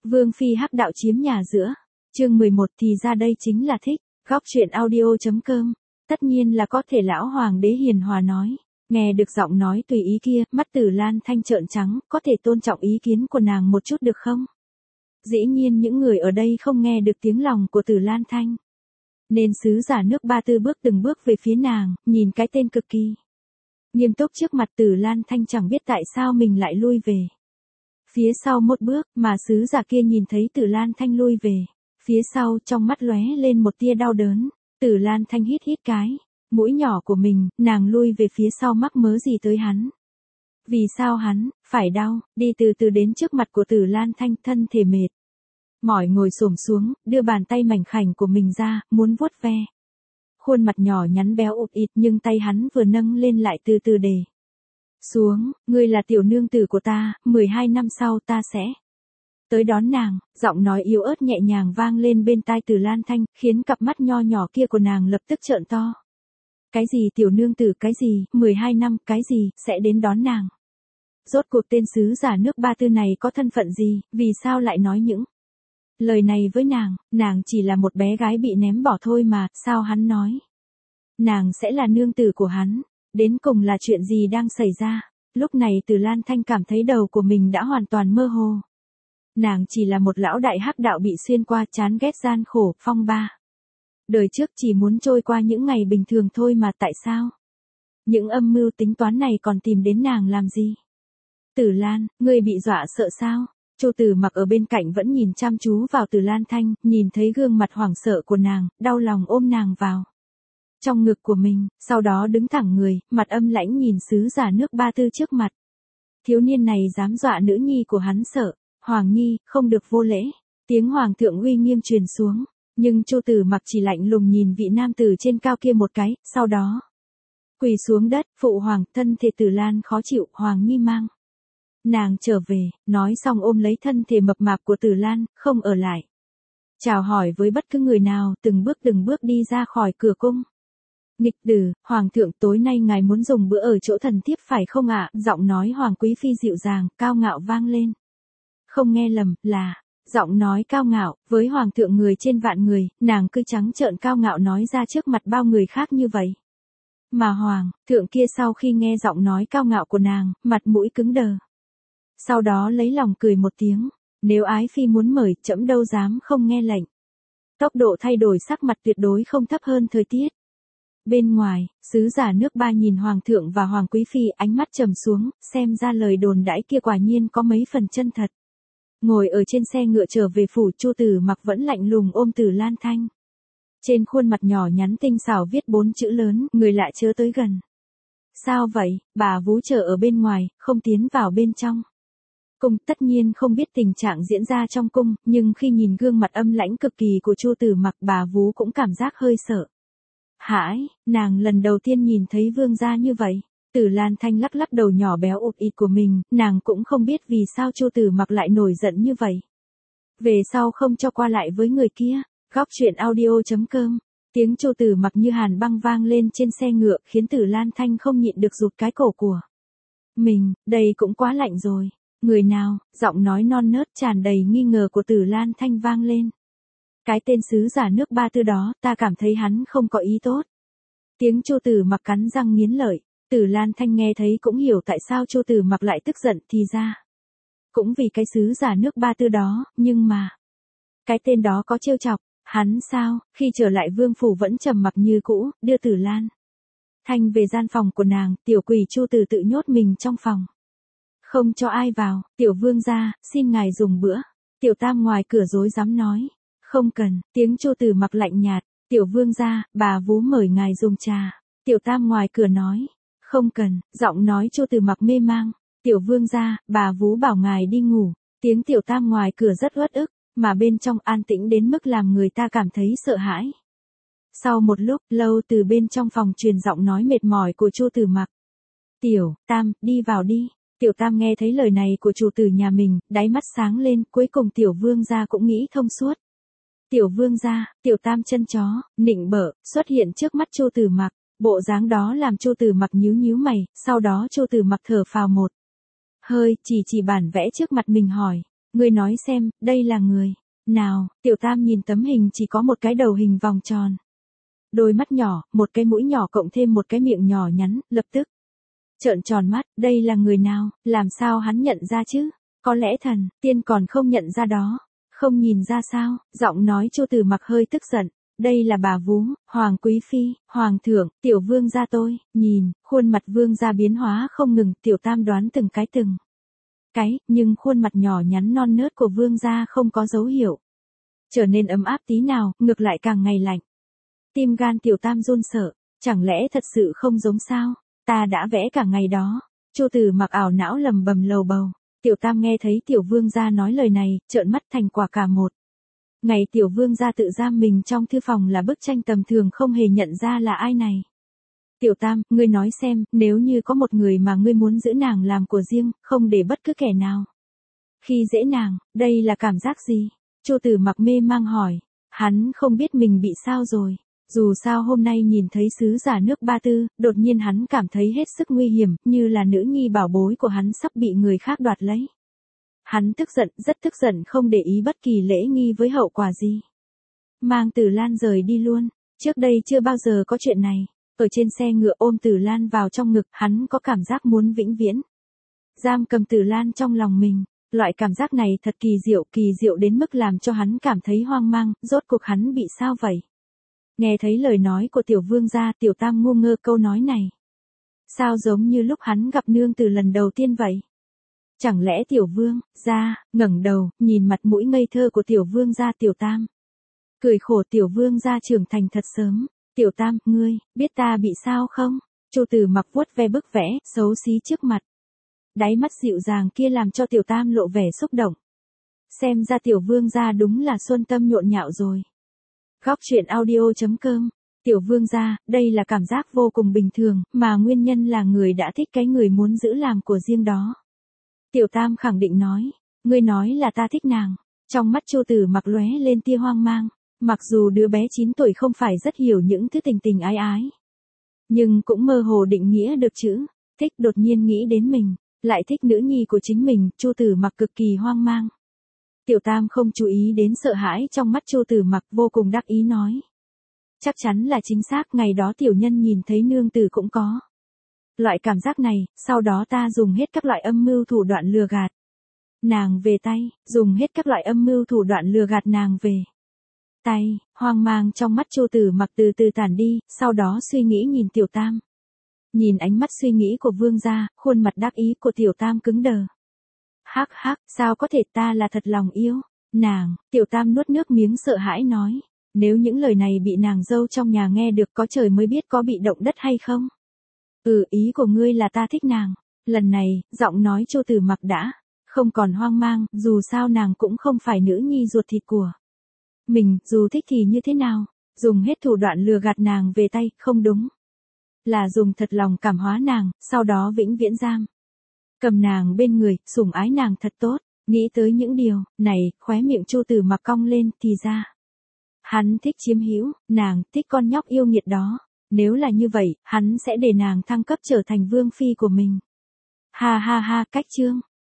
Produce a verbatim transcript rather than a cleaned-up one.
Vương phi hắc đạo chiếm nhà giữa. Chương mười một thì ra đây chính là thích. Góc truyện audio.com. Tất nhiên là có thể lão hoàng đế hiền hòa nói. Nghe được giọng nói tùy ý kia, mắt Tử Lan Thanh trợn trắng, có thể tôn trọng ý kiến của nàng một chút được không? Dĩ nhiên những người ở đây không nghe được tiếng lòng của Tử Lan Thanh. Nên sứ giả nước Ba Tư bước từng bước về phía nàng, nhìn cái tên cực kỳ nghiêm túc trước mặt Tử Lan Thanh chẳng biết tại sao mình lại lui về phía sau một bước, mà sứ giả kia nhìn thấy Tử Lan Thanh lui về phía sau, trong mắt lóe lên một tia đau đớn. Tử Lan Thanh hít hít cái mũi nhỏ của mình, nàng lui về phía sau mắc mớ gì tới hắn? Vì sao hắn phải đau? Đi từ từ đến trước mặt của Tử Lan Thanh, thân thể mệt mỏi ngồi xổm xuống, đưa bàn tay mảnh khảnh của mình ra, muốn vuốt ve khuôn mặt nhỏ nhắn béo ụt ịt, nhưng tay hắn vừa nâng lên lại từ từ để xuống. Ngươi là tiểu nương tử của ta, mười hai năm sau ta sẽ tới đón nàng. Giọng nói yếu ớt nhẹ nhàng vang lên bên tai Tử Lan Thanh, khiến cặp mắt nho nhỏ kia của nàng lập tức trợn to. Cái gì tiểu nương tử, cái gì, mười hai năm, cái gì, sẽ đến đón nàng? Rốt cuộc tên sứ giả nước Ba Tư này có thân phận gì, vì sao lại nói những lời này với nàng? Nàng chỉ là một bé gái bị ném bỏ thôi mà, sao hắn nói nàng sẽ là nương tử của hắn? Đến cùng là chuyện gì đang xảy ra? Lúc này Tử Lan Thanh cảm thấy đầu của mình đã hoàn toàn mơ hồ. Nàng chỉ là một lão đại hắc đạo bị xuyên qua, chán ghét gian khổ, phong ba đời trước, chỉ muốn trôi qua những ngày bình thường thôi mà tại sao những âm mưu tính toán này còn tìm đến nàng làm gì? Tử Lan, ngươi bị dọa sợ sao? Chu Tử Mặc ở bên cạnh vẫn nhìn chăm chú vào Tử Lan Thanh, nhìn thấy gương mặt hoảng sợ của nàng, đau lòng ôm nàng vào trong ngực của mình, sau đó đứng thẳng người, mặt âm lãnh nhìn sứ giả nước Ba Tư trước mặt. Thiếu niên này dám dọa nữ nhi của hắn sợ. Hoàng nhi, không được vô lễ. Tiếng hoàng thượng uy nghiêm truyền xuống, nhưng Chu Tử Mặc chỉ lạnh lùng nhìn vị nam tử trên cao kia một cái, sau đó quỳ xuống đất. Phụ hoàng, thân thể Tử Lan khó chịu, hoàng nhi mang nàng trở về. Nói xong ôm lấy thân thể mập mạp của Tử Lan, không ở lại chào hỏi với bất cứ người nào, từng bước từng bước đi ra khỏi cửa cung. Nghịch tử, hoàng thượng, tối nay ngài muốn dùng bữa ở chỗ thần thiếp phải không ạ? Giọng nói hoàng quý phi dịu dàng, cao ngạo vang lên. Không nghe lầm, là giọng nói cao ngạo. Với hoàng thượng người trên vạn người, nàng cứ trắng trợn cao ngạo nói ra trước mặt bao người khác như vậy. Mà hoàng thượng kia sau khi nghe giọng nói cao ngạo của nàng, mặt mũi cứng đờ. Sau đó lấy lòng cười một tiếng. Nếu ái phi muốn mời, trẫm đâu dám không nghe lệnh. Tốc độ thay đổi sắc mặt tuyệt đối không thấp hơn thời tiết. Bên ngoài, sứ giả nước Ba nhìn hoàng thượng và hoàng quý phi, ánh mắt trầm xuống, xem ra lời đồn đãi kia quả nhiên có mấy phần chân thật. Ngồi ở trên xe ngựa trở về phủ, Chu Tử Mặc vẫn lạnh lùng ôm Tử Lan Thanh. Trên khuôn mặt nhỏ nhắn tinh xảo viết bốn chữ lớn, người lạ chớ tới gần. Sao vậy? Bà vú chờ ở bên ngoài, không tiến vào bên trong cung. Tất nhiên không biết tình trạng diễn ra trong cung, nhưng khi nhìn gương mặt âm lãnh cực kỳ của Chu Tử Mặc, bà vú cũng cảm giác hơi sợ hãi. Nàng lần đầu tiên nhìn thấy vương gia như vậy. Tử Lan Thanh lắc lắc đầu nhỏ béo ụt ịt của mình, nàng cũng không biết vì sao Chu Tử Mặc lại nổi giận như vậy. Về sau không cho qua lại với người kia. Góc truyện audio.com. Tiếng Chu Tử Mặc như hàn băng vang lên trên xe ngựa, khiến Tử Lan Thanh không nhịn được rụt cái cổ của mình, đây cũng quá lạnh rồi. Người nào? Giọng nói non nớt tràn đầy nghi ngờ của Tử Lan Thanh vang lên. Cái tên sứ giả nước Ba Tư đó, ta cảm thấy hắn không có ý tốt. Tiếng Chu Tử Mặc cắn răng nghiến lợi. Tử Lan Thanh nghe thấy cũng hiểu tại sao Chu Tử Mặc lại tức giận, thì ra cũng vì cái sứ giả nước Ba Tư đó, nhưng mà cái tên đó có trêu chọc hắn sao? Khi trở lại vương phủ vẫn trầm mặc như cũ, đưa Tử Lan Thanh về gian phòng của nàng. Tiểu quỷ Chu Tử tự nhốt mình trong phòng, không cho ai vào. Tiểu vương gia, xin ngài dùng bữa. Tiểu tam ngoài cửa rối rắm nói. Không cần. Tiếng Chu Tử Mặc lạnh nhạt. Tiểu vương gia, bà vú mời ngài dùng trà. Tiểu tam ngoài cửa nói. Không cần. Giọng nói Chu Tử Mặc mê mang. Tiểu vương gia, bà vú bảo ngài đi ngủ. Tiếng tiểu tam ngoài cửa rất uất ức, mà bên trong an tĩnh đến mức làm người ta cảm thấy sợ hãi. Sau một lúc lâu, từ bên trong phòng truyền giọng nói mệt mỏi của Chu Tử Mặc. Tiểu tam, đi vào đi. Tiểu tam nghe thấy lời này của chủ tử nhà mình, đáy mắt sáng lên, cuối cùng tiểu vương gia cũng nghĩ thông suốt. Tiểu vương gia, tiểu tam chân chó, nịnh bợ, xuất hiện trước mắt Chu Tử Mặc. Bộ dáng đó làm Chu Tử Mặc nhíu nhíu mày, sau đó Chu Tử Mặc thở phào một hơi, chỉ chỉ bản vẽ trước mặt mình hỏi. ngươi nói xem, đây là người nào? Tiểu Tam nhìn tấm hình chỉ có một cái đầu hình vòng tròn. Đôi mắt nhỏ, một cái mũi nhỏ cộng thêm một cái miệng nhỏ nhắn, lập tức trợn tròn mắt, đây là người nào, làm sao hắn nhận ra chứ? Có lẽ thần, tiên còn không nhận ra đó. Không nhìn ra sao? Giọng nói Chu Tử Mặc hơi tức giận. Đây là bà vú, Hoàng Quý Phi, Hoàng thượng, tiểu vương gia tôi, nhìn, khuôn mặt vương gia biến hóa không ngừng, Tiểu Tam đoán từng cái từng cái, nhưng khuôn mặt nhỏ nhắn non nớt của vương gia không có dấu hiệu trở nên ấm áp tí nào, ngược lại càng ngày lạnh. Tim gan Tiểu Tam run sợ, chẳng lẽ thật sự không giống sao? Ta đã vẽ cả ngày đó. Chu Tử Mặc ảo não lầm bầm lầu bầu. Tiểu Tam nghe thấy tiểu vương gia nói lời này, trợn mắt thành quả cả một. Ngày tiểu vương gia tự giam mình trong thư phòng là bức tranh tầm thường không hề nhận ra là ai này. Tiểu Tam, ngươi nói xem, nếu như có một người mà ngươi muốn giữ nàng làm của riêng, không để bất cứ kẻ nào khi dễ nàng, đây là cảm giác gì? Chu Tử Mặc mê mang hỏi. Hắn không biết mình bị sao rồi. Dù sao hôm nay nhìn thấy sứ giả nước Ba Tư, đột nhiên hắn cảm thấy hết sức nguy hiểm, như là nữ nhi bảo bối của hắn sắp bị người khác đoạt lấy. Hắn tức giận, rất tức giận không để ý bất kỳ lễ nghi với hậu quả gì. Mang Tử Lan rời đi luôn, trước đây chưa bao giờ có chuyện này. Ở trên xe ngựa ôm Tử Lan vào trong ngực, hắn có cảm giác muốn vĩnh viễn giam cầm Tử Lan trong lòng mình. Loại cảm giác này thật kỳ diệu, kỳ diệu đến mức làm cho hắn cảm thấy hoang mang, rốt cuộc hắn bị sao vậy? Nghe thấy lời nói của tiểu vương gia, Tiểu Tam ngu ngơ câu nói này. Sao giống như lúc hắn gặp nương từ lần đầu tiên vậy? Chẳng lẽ tiểu vương gia ngẩng đầu, nhìn mặt mũi ngây thơ của tiểu vương gia Tiểu Tam. Cười khổ, tiểu vương gia trưởng thành thật sớm. Tiểu Tam, ngươi, biết ta bị sao không? Chu Tử Mặc vuốt ve bức vẽ, xấu xí trước mặt. Đáy mắt dịu dàng kia làm cho Tiểu Tam lộ vẻ xúc động. Xem ra tiểu vương gia đúng là xuân tâm nhộn nhạo rồi. Góc truyện audio chấm com. Tiểu vương gia, đây là cảm giác vô cùng bình thường, mà nguyên nhân là người đã thích cái người muốn giữ làm của riêng đó. Tiểu Tam khẳng định nói, ngươi nói là ta thích nàng. Trong mắt Chu Tử Mặc lóe lên tia hoang mang, mặc dù đứa bé chín tuổi không phải rất hiểu những thứ tình tình ái ái, nhưng cũng mơ hồ định nghĩa được chữ thích, đột nhiên nghĩ đến mình lại thích nữ nhi của chính mình, Chu Tử Mặc cực kỳ hoang mang. Tiểu Tam không chú ý đến sợ hãi trong mắt Chu Tử Mặc, vô cùng đắc ý nói. Chắc chắn là chính xác, ngày đó tiểu nhân nhìn thấy nương tử cũng có loại cảm giác này, sau đó ta dùng hết các loại âm mưu thủ đoạn lừa gạt nàng về tay, dùng hết các loại âm mưu thủ đoạn lừa gạt nàng về tay. Hoang mang trong mắt Chu Tử Mặc từ từ tản đi, sau đó suy nghĩ nhìn Tiểu Tam. Nhìn ánh mắt suy nghĩ của vương gia, khuôn mặt đắc ý của Tiểu Tam cứng đờ. Hắc hắc, sao có thể, ta là thật lòng yêu nàng. Tiểu Tam nuốt nước miếng sợ hãi nói. Nếu những lời này bị nàng dâu trong nhà nghe được, có trời mới biết có bị động đất hay không. Ừ, ý của ngươi là ta thích nàng. Lần này, giọng nói Chu Tử Mặc đã không còn hoang mang, dù sao nàng cũng không phải nữ nhi ruột thịt của mình, dù thích thì như thế nào, dùng hết thủ đoạn lừa gạt nàng về tay, không đúng. Là dùng thật lòng cảm hóa nàng, sau đó vĩnh viễn giam cầm nàng bên người, sủng ái nàng thật tốt. Nghĩ tới những điều này, khóe miệng Chu Tử Mặc cong lên, thì ra hắn thích chiếm hữu nàng, thích con nhóc yêu nghiệt đó. Nếu là như vậy, hắn sẽ để nàng thăng cấp trở thành vương phi của mình. Ha ha ha, cách chương